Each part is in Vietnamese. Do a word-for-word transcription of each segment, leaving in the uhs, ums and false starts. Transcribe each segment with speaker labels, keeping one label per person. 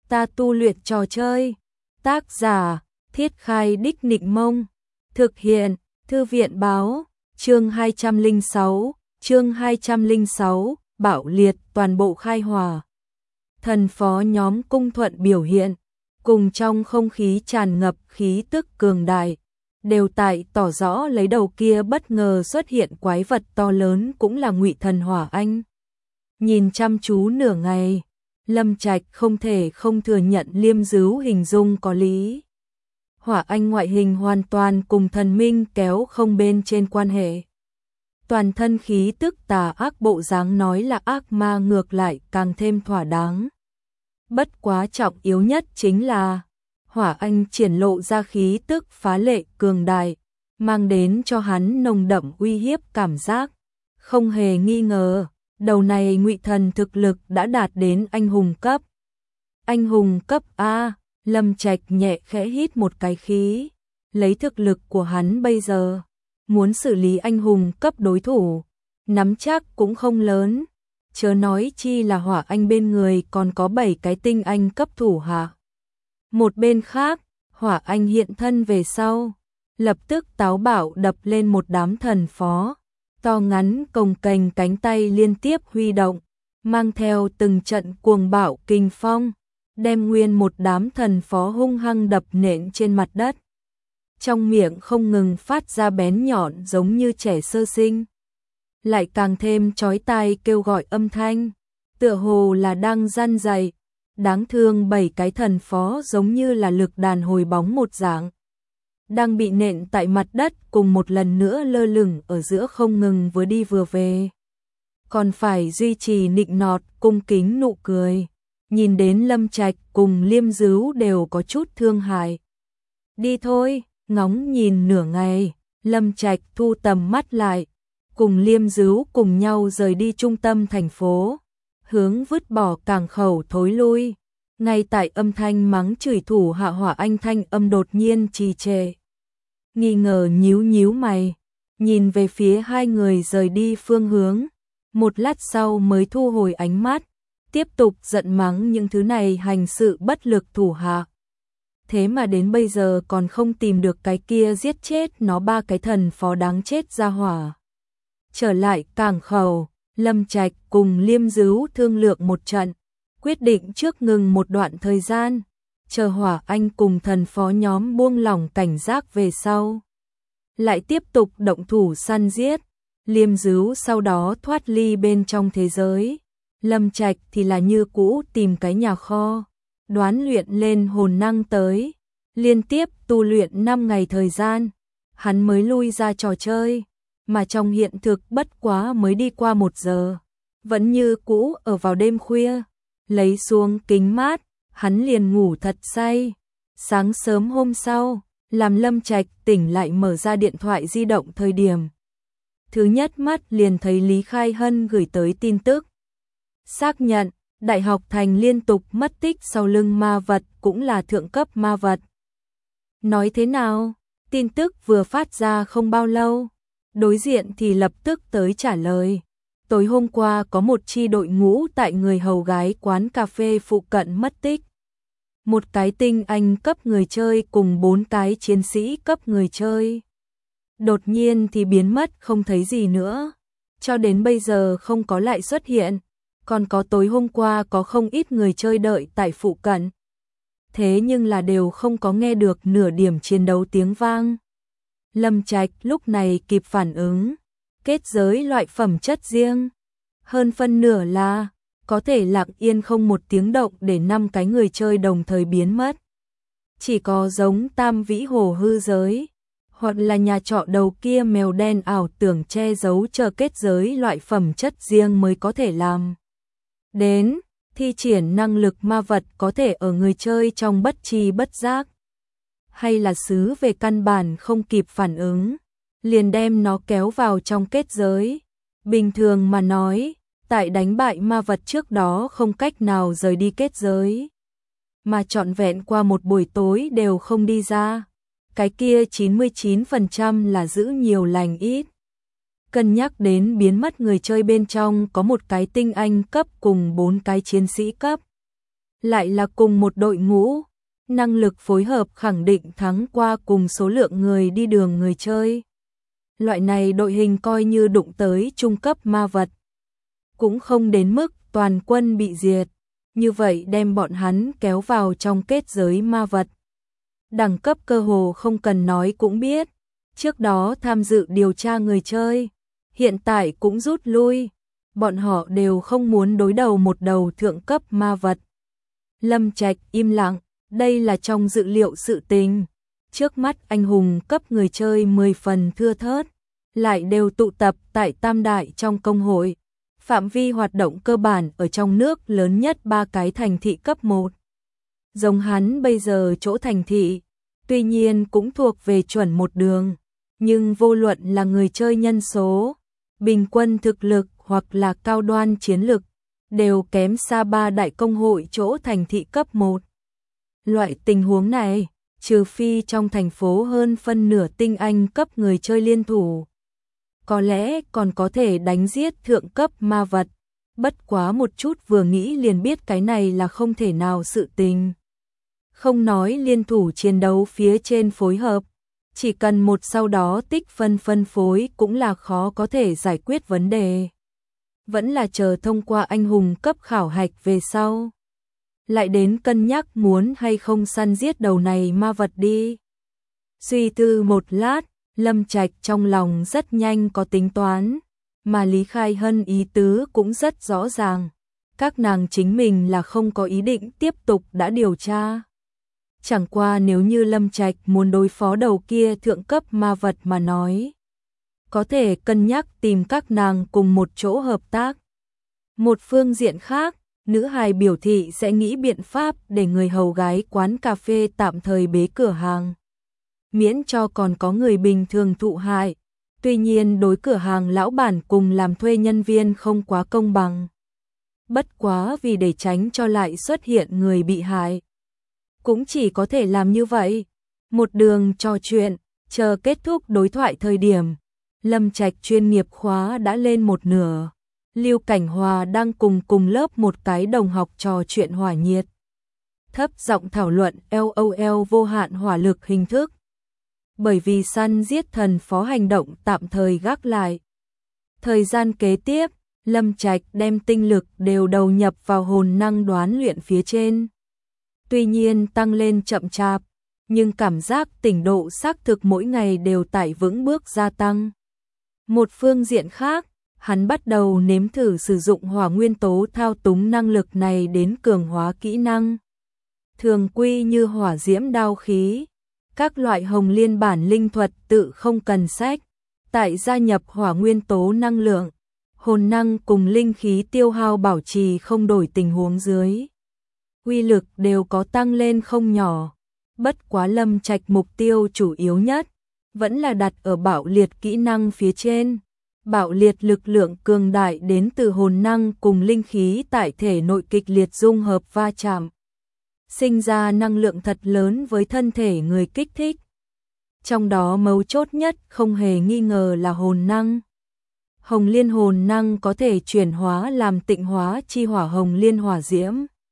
Speaker 1: ta tu luyện trò chơi. Tác giả, Thiết Khai Đích Nịnh Mông. Thực hiện, Thư viện báo, chương hai trăm lẻ sáu, chương hai trăm lẻ sáu, bạo liệt toàn bộ khai hỏa. Thần phó nhóm cung thuận biểu hiện, cùng trong không khí tràn ngập khí tức cường đại, đều tại tỏ rõ lấy đầu kia bất ngờ xuất hiện quái vật to lớn cũng là Ngụy Thần Hỏa Anh. Nhìn chăm chú nửa ngày, Lâm Trạch không thể không thừa nhận Liêm Dứu hình dung có lý. Hỏa Anh ngoại hình hoàn toàn cùng thần minh kéo không bên trên quan hệ. Toàn thân khí tức tà ác, bộ dáng nói là ác ma ngược lại càng thêm thỏa đáng. Bất quá trọng yếu nhất chính là Hỏa Anh triển lộ ra khí tức phá lệ cường đại, mang đến cho hắn nồng đậm uy hiếp cảm giác. Không hề nghi ngờ, đầu này Ngụy Thần thực lực đã đạt đến anh hùng cấp. Anh hùng cấp A, Lâm Trạch nhẹ khẽ hít một cái khí, lấy thực lực của hắn bây giờ, muốn xử lý anh hùng cấp đối thủ, nắm chắc cũng không lớn, chớ nói chi là Hỏa Anh bên người còn có bảy cái tinh anh cấp thủ hạ. Một bên khác, Hỏa Anh hiện thân về sau, lập tức táo bạo đập lên một đám thần phó, to ngắn cồng kềnh cánh tay liên tiếp huy động, mang theo từng trận cuồng bạo kinh phong, đem nguyên một đám thần phó hung hăng đập nện trên mặt đất. Trong miệng không ngừng phát ra bén nhọn giống như trẻ sơ sinh, lại càng thêm chói tai kêu gọi âm thanh, tựa hồ là đang răn dạy. Đáng thương bảy cái thần phó giống như là lực đàn hồi bóng một dạng, đang bị nện tại mặt đất cùng một lần nữa lơ lửng ở giữa không ngừng vừa đi vừa về. Còn phải duy trì nịnh nọt cung kính nụ cười, nhìn đến Lâm Trạch cùng Liêm Dứu đều có chút thương hại. Đi thôi, ngóng nhìn nửa ngày, Lâm Trạch thu tầm mắt lại, cùng Liêm Dứu cùng nhau rời đi trung tâm thành phố, hướng vứt bỏ cảng khẩu thối lui. Ngay tại âm thanh mắng chửi thủ hạ Hỏa Anh thanh âm đột nhiên trì trệ. Nghi ngờ nhíu nhíu mày, nhìn về phía hai người rời đi phương hướng, một lát sau mới thu hồi ánh mắt, tiếp tục giận mắng những thứ này hành sự bất lực thủ hạ. Thế mà đến bây giờ còn không tìm được cái kia giết chết nó ba cái thần phó đáng chết ra hỏa. Trở lại cảng khẩu, Lâm Trạch cùng Liêm Dứu thương lượng một trận, quyết định trước ngừng một đoạn thời gian, chờ Hỏa Anh cùng thần phó nhóm buông lỏng cảnh giác về sau, lại tiếp tục động thủ săn giết. Liêm Dứu sau đó thoát ly bên trong thế giới, Lâm Trạch thì là như cũ tìm cái nhà kho, đoán luyện lên hồn năng tới, liên tiếp tu luyện năm ngày thời gian, hắn mới lui ra trò chơi, mà trong hiện thực bất quá mới đi qua một giờ, vẫn như cũ ở vào đêm khuya. Lấy xuống kính mát, hắn liền ngủ thật say. Sáng sớm hôm sau, làm Lâm Trạch tỉnh lại mở ra điện thoại di động thời điểm, thứ nhất mắt liền thấy Lý Khai Hân gửi tới tin tức. Xác nhận, Đại học Thành liên tục mất tích sau lưng ma vật cũng là thượng cấp ma vật. Nói thế nào? Tin tức vừa phát ra không bao lâu, đối diện thì lập tức tới trả lời. Tối hôm qua có một chi đội ngũ tại người hầu gái quán cà phê phụ cận mất tích. Một cái tinh anh cấp người chơi cùng bốn cái chiến sĩ cấp người chơi. Đột nhiên thì biến mất không thấy gì nữa. Cho đến bây giờ không có lại xuất hiện. Còn có tối hôm qua có không ít người chơi đợi tại phụ cận. Thế nhưng là đều không có nghe được nửa điểm chiến đấu tiếng vang. Lâm Trạch lúc này kịp phản ứng. Kết giới loại phẩm chất riêng, hơn phân nửa là có thể lặng yên không một tiếng động để năm cái người chơi đồng thời biến mất. Chỉ có giống Tam Vĩ Hồ hư giới, hoặc là nhà trọ đầu kia mèo đen ảo tưởng che giấu chờ kết giới loại phẩm chất riêng mới có thể làm. Đến, thi triển năng lực ma vật có thể ở người chơi trong bất tri bất giác. Hay là xứ về căn bản không kịp phản ứng, liền đem nó kéo vào trong kết giới. Bình thường mà nói, tại đánh bại ma vật trước đó không cách nào rời đi kết giới, mà trọn vẹn qua một buổi tối đều không đi ra. Cái kia chín mươi chín phần trăm là giữ nhiều lành ít. Cân nhắc đến biến mất người chơi bên trong có một cái tinh anh cấp cùng bốn cái chiến sĩ cấp. lại là cùng một đội ngũ, năng lực phối hợp khẳng định thắng qua cùng số lượng người đi đường người chơi. Loại này đội hình coi như đụng tới trung cấp ma vật, cũng không đến mức toàn quân bị diệt, như vậy đem bọn hắn kéo vào trong kết giới ma vật. Đẳng cấp cơ hồ không cần nói cũng biết, trước đó tham dự điều tra người chơi, hiện tại cũng rút lui, bọn họ đều không muốn đối đầu một đầu thượng cấp ma vật. Lâm Trạch im lặng, đây là trong dự liệu sự tình. Trước mắt anh hùng cấp người chơi mười phần thưa thớt, lại đều tụ tập tại Tam Đại trong công hội. Phạm vi hoạt động cơ bản ở trong nước lớn nhất ba cái thành thị cấp một. Giống hắn bây giờ chỗ thành thị, tuy nhiên cũng thuộc về chuẩn một đường, nhưng vô luận là người chơi nhân số, bình quân thực lực hoặc là cao đoan chiến lực, đều kém xa ba đại công hội chỗ thành thị cấp một. Loại tình huống này, trừ phi trong thành phố hơn phân nửa tinh anh cấp người chơi liên thủ, có lẽ còn có thể đánh giết thượng cấp ma vật, bất quá một chút vừa nghĩ liền biết cái này là không thể nào sự tình. Không nói liên thủ chiến đấu phía trên phối hợp, chỉ cần một sau đó tích phân phân phối cũng là khó có thể giải quyết vấn đề. Vẫn là chờ thông qua anh hùng cấp khảo hạch về sau, lại đến cân nhắc muốn hay không săn giết đầu này ma vật đi. Suy tư một lát, Lâm Trạch trong lòng rất nhanh có tính toán, mà Lý Khai Hân ý tứ cũng rất rõ ràng. Các nàng chính mình là không có ý định tiếp tục đã điều tra. Chẳng qua nếu như Lâm Trạch muốn đối phó đầu kia thượng cấp ma vật mà nói, có thể cân nhắc tìm các nàng cùng một chỗ hợp tác. Một phương diện khác, nữ hài biểu thị sẽ nghĩ biện pháp để người hầu gái quán cà phê tạm thời bế cửa hàng, miễn cho còn có người bình thường thụ hại. Tuy nhiên đối cửa hàng lão bản cùng làm thuê nhân viên không quá công bằng. Bất quá vì để tránh cho lại xuất hiện người bị hại, cũng chỉ có thể làm như vậy. Một đường trò chuyện, chờ kết thúc đối thoại thời điểm, Lâm Trạch chuyên nghiệp khóa đã lên một nửa. Lưu Cảnh Hòa đang cùng cùng lớp một cái đồng học trò chuyện hỏa nhiệt. Thấp giọng thảo luận LOL vô hạn hỏa lực hình thức. Bởi vì săn giết thần phó hành động tạm thời gác lại. Thời gian kế tiếp, Lâm Trạch đem tinh lực đều đầu nhập vào hồn năng đoán luyện phía trên. Tuy nhiên tăng lên chậm chạp, nhưng cảm giác tỉnh độ xác thực mỗi ngày đều tại vững bước gia tăng. Một phương diện khác, hắn bắt đầu nếm thử sử dụng hỏa nguyên tố thao túng năng lực này đến cường hóa kỹ năng. Thường quy như hỏa diễm đao khí, các loại hồng liên bản linh thuật tự không cần sách, tại gia nhập hỏa nguyên tố năng lượng, hồn năng cùng linh khí tiêu hao bảo trì không đổi tình huống dưới. Uy lực đều có tăng lên không nhỏ, bất quá Lâm Trạch mục tiêu chủ yếu nhất, vẫn là đặt ở bạo liệt kỹ năng phía trên. Bạo liệt lực lượng cường đại đến từ hồn năng cùng linh khí tại thể nội kịch liệt dung hợp va chạm, sinh ra năng lượng thật lớn với thân thể người kích thích. Trong đó mấu chốt nhất không hề nghi ngờ là hồn năng. Hồng liên hồn năng có thể chuyển hóa làm tịnh hóa chi hỏa hồng liên hỏa diễm.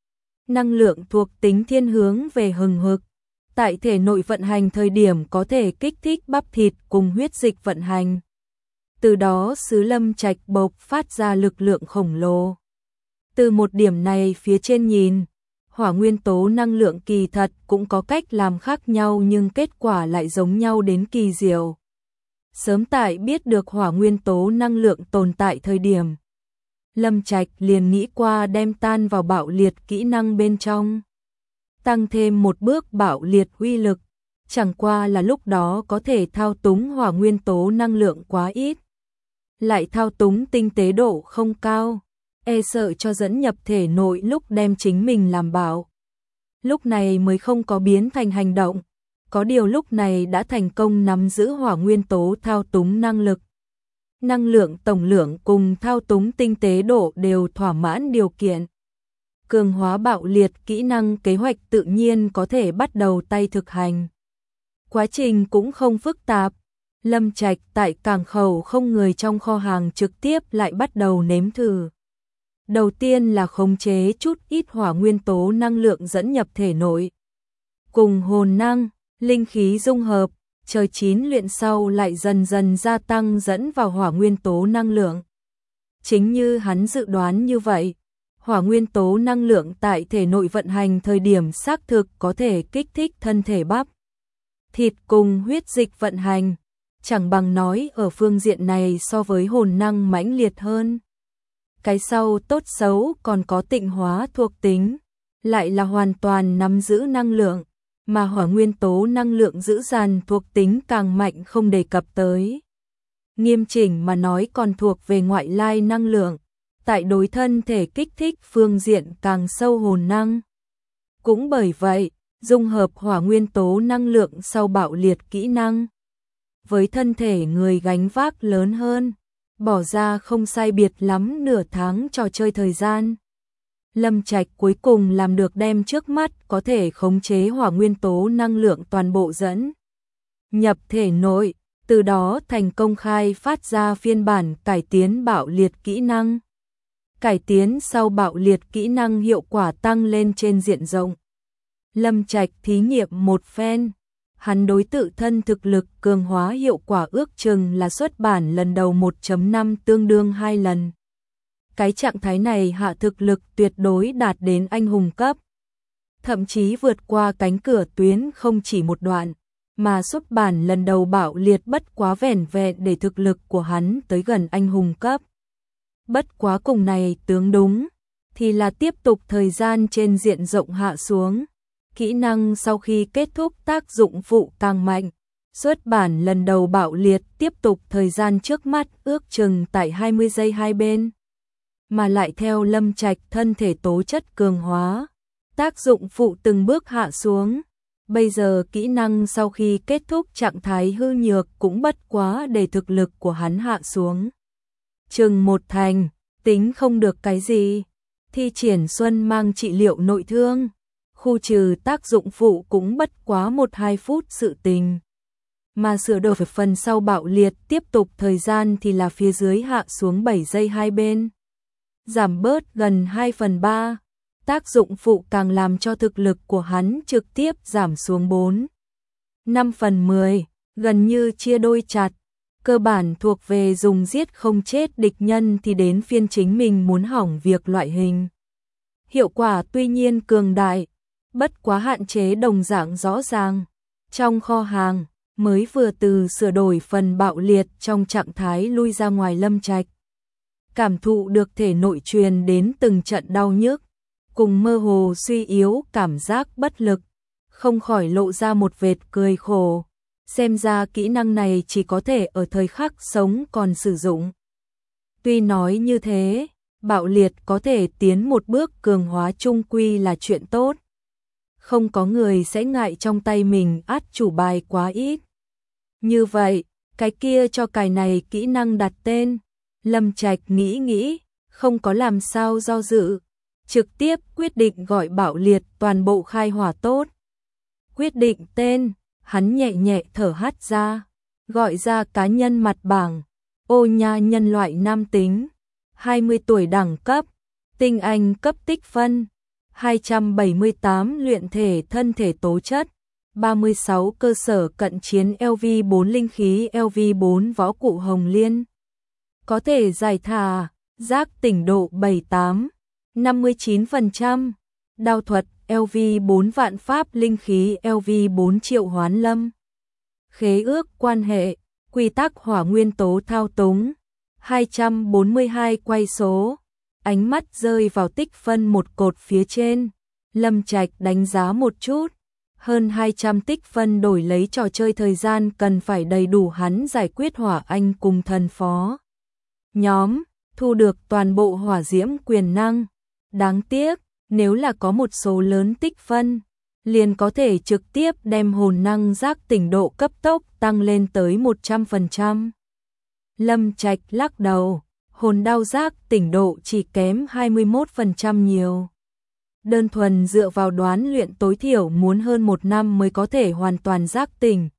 Speaker 1: Năng lượng thuộc tính thiên hướng về hừng hực, tại thể nội vận hành thời điểm có thể kích thích bắp thịt cùng huyết dịch vận hành. Từ đó xứ Lâm Trạch bộc phát ra lực lượng khổng lồ. Từ một điểm này phía trên nhìn, hỏa nguyên tố năng lượng kỳ thật cũng có cách làm khác nhau nhưng kết quả lại giống nhau đến kỳ diệu. Sớm tại biết được hỏa nguyên tố năng lượng tồn tại thời điểm, Lâm Trạch liền nghĩ qua đem tan vào bạo liệt kỹ năng bên trong. Tăng thêm một bước bạo liệt uy lực, chẳng qua là lúc đó có thể thao túng hỏa nguyên tố năng lượng quá ít. Lại thao túng tinh tế độ không cao, e sợ cho dẫn nhập thể nội lúc đem chính mình làm bạo. Lúc này mới không có biến thành hành động, có điều lúc này đã thành công nắm giữ hỏa nguyên tố thao túng năng lực. Năng lượng tổng lượng cùng thao túng tinh tế độ đều thỏa mãn điều kiện. Cường hóa bạo liệt kỹ năng kế hoạch tự nhiên có thể bắt đầu tay thực hành. Quá trình cũng không phức tạp. Lâm Trạch tại cảng khẩu không người trong kho hàng trực tiếp lại bắt đầu nếm thử. Đầu tiên là khống chế chút ít hỏa nguyên tố năng lượng dẫn nhập thể nội. Cùng hồn năng, linh khí dung hợp, chờ chín luyện sau lại dần dần gia tăng dẫn vào hỏa nguyên tố năng lượng. Chính như hắn dự đoán như vậy, hỏa nguyên tố năng lượng tại thể nội vận hành thời điểm xác thực có thể kích thích thân thể bắp thịt cùng huyết dịch vận hành, chẳng bằng nói ở phương diện này so với hồn năng mãnh liệt hơn. Cái sau tốt xấu còn có tịnh hóa thuộc tính, lại là hoàn toàn nắm giữ năng lượng, mà hỏa nguyên tố năng lượng giữ dàn thuộc tính càng mạnh không đề cập tới. Nghiêm chỉnh mà nói còn thuộc về ngoại lai năng lượng, tại đối thân thể kích thích phương diện càng sâu hồn năng. Cũng bởi vậy, dung hợp hỏa nguyên tố năng lượng sau bạo liệt kỹ năng, với thân thể người gánh vác lớn hơn, bỏ ra không sai biệt lắm nửa tháng trò chơi thời gian. Lâm Trạch cuối cùng làm được đem trước mắt có thể khống chế hỏa nguyên tố năng lượng toàn bộ dẫn nhập thể nội, từ đó thành công khai phát ra phiên bản cải tiến bạo liệt kỹ năng. Cải tiến sau bạo liệt kỹ năng hiệu quả tăng lên trên diện rộng. Lâm Trạch thí nghiệm một phen, hắn đối tự thân thực lực cường hóa hiệu quả ước chừng là xuất bản lần đầu một chấm năm tương đương hai lần. Cái trạng thái này hạ thực lực tuyệt đối đạt đến anh hùng cấp, thậm chí vượt qua cánh cửa tuyến không chỉ một đoạn, mà xuất bản lần đầu bạo liệt bất quá vẻn vẹn để thực lực của hắn tới gần anh hùng cấp. Bất quá cùng này tướng đúng, thì là tiếp tục thời gian trên diện rộng hạ xuống. Kỹ năng sau khi kết thúc tác dụng phụ càng mạnh, xuất bản lần đầu bạo liệt tiếp tục thời gian trước mắt ước chừng tại hai mươi giây hai bên. Mà lại theo Lâm Trạch thân thể tố chất cường hóa, tác dụng phụ từng bước hạ xuống. Bây giờ kỹ năng sau khi kết thúc trạng thái hư nhược cũng bất quá để thực lực của hắn hạ xuống. Chừng một thành, tính không được cái gì. Thi triển xuân mang trị liệu nội thương, khu trừ tác dụng phụ cũng bất quá một hai phút sự tình. Mà sửa đổi phần sau bạo liệt tiếp tục thời gian thì là phía dưới hạ xuống bảy giây hai bên. Giảm bớt gần hai phần ba. Tác dụng phụ càng làm cho thực lực của hắn trực tiếp giảm xuống bốn, năm phần mười, gần như chia đôi chặt. Cơ bản thuộc về dùng giết không chết địch nhân thì đến phiên chính mình muốn hỏng việc loại hình. Hiệu quả tuy nhiên cường đại, bất quá hạn chế đồng dạng rõ ràng. Trong kho hàng, mới vừa từ sửa đổi phần bạo liệt trong trạng thái lui ra ngoài Lâm Trạch. Cảm thụ được thể nội truyền đến từng trận đau nhức, cùng mơ hồ suy yếu cảm giác bất lực, không khỏi lộ ra một vệt cười khổ. Xem ra kỹ năng này chỉ có thể ở thời khắc sống còn sử dụng. Tuy nói như thế, bạo liệt có thể tiến một bước cường hóa trung quy là chuyện tốt. Không có người sẽ ngại trong tay mình át chủ bài quá ít. Như vậy, cái kia cho cài này kỹ năng đặt tên. Lâm Trạch nghĩ nghĩ, không có làm sao do dự, trực tiếp quyết định gọi bạo liệt toàn bộ khai hỏa tốt. Quyết định tên, hắn nhẹ nhẹ thở hắt ra, gọi ra cá nhân mặt bảng, ô nha nhân loại nam tính, hai mươi tuổi đẳng cấp, tinh anh cấp tích phân, hai trăm bảy mươi tám luyện thể thân thể tố chất, ba mươi sáu cơ sở cận chiến L V bốn linh khí L V bốn võ cụ hồng liên. Có thể giải thả, giác tỉnh độ bảy mươi tám, năm mươi chín phần trăm, đao thuật L V bốn vạn pháp linh khí L V bốn triệu hoán lâm. Khế ước quan hệ, quy tắc hỏa nguyên tố thao túng, hai trăm bốn mươi hai quay số. Ánh mắt rơi vào tích phân một cột phía trên, Lâm Trạch đánh giá một chút, hơn hai trăm tích phân đổi lấy trò chơi thời gian cần phải đầy đủ hắn giải quyết hỏa anh cùng thần phó. Nhóm, thu được toàn bộ hỏa diễm quyền năng. Đáng tiếc, nếu là có một số lớn tích phân, liền có thể trực tiếp đem hồn năng giác tỉnh độ cấp tốc tăng lên tới một trăm phần trăm. Lâm Trạch lắc đầu, hồn đao giác tỉnh độ chỉ kém hai mươi mốt phần trăm nhiều. Đơn thuần dựa vào đoán luyện tối thiểu muốn hơn một năm mới có thể hoàn toàn giác tỉnh.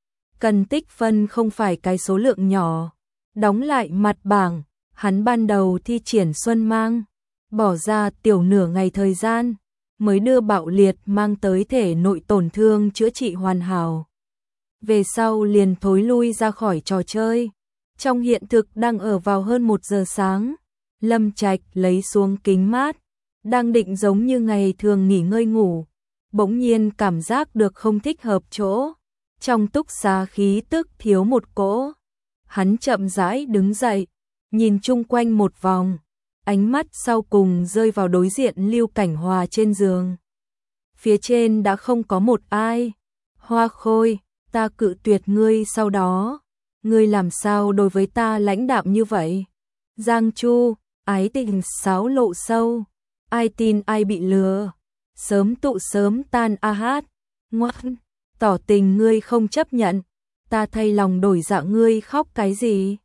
Speaker 1: Cần tích phân không phải cái số lượng nhỏ. Đóng lại mặt bảng, hắn ban đầu thi triển xuân mang. bỏ ra tiểu nửa ngày thời gian, mới đưa bạo liệt mang tới thể nội tổn thương chữa trị hoàn hảo. Về sau liền thối lui ra khỏi trò chơi. Trong hiện thực đang ở vào hơn một giờ sáng, Lâm Trạch lấy xuống kính mát, đang định giống như ngày thường nghỉ ngơi ngủ, bỗng nhiên cảm giác được không thích hợp chỗ, trong túc xá khí tức thiếu một cỗ. Hắn chậm rãi đứng dậy, nhìn chung quanh một vòng, ánh mắt sau cùng rơi vào đối diện Lưu Cảnh Hòa trên giường. Phía trên đã không có một ai. Hoa Khôi, ta cự tuyệt ngươi sau đó, ngươi làm sao đối với ta lãnh đạm như vậy? Giang Chu, ái tình xáo lộ sâu, ai tin ai bị lừa, sớm tụ sớm tan a hát, ngoan, tỏ tình ngươi không chấp nhận, ta thay lòng đổi dạ ngươi khóc cái gì?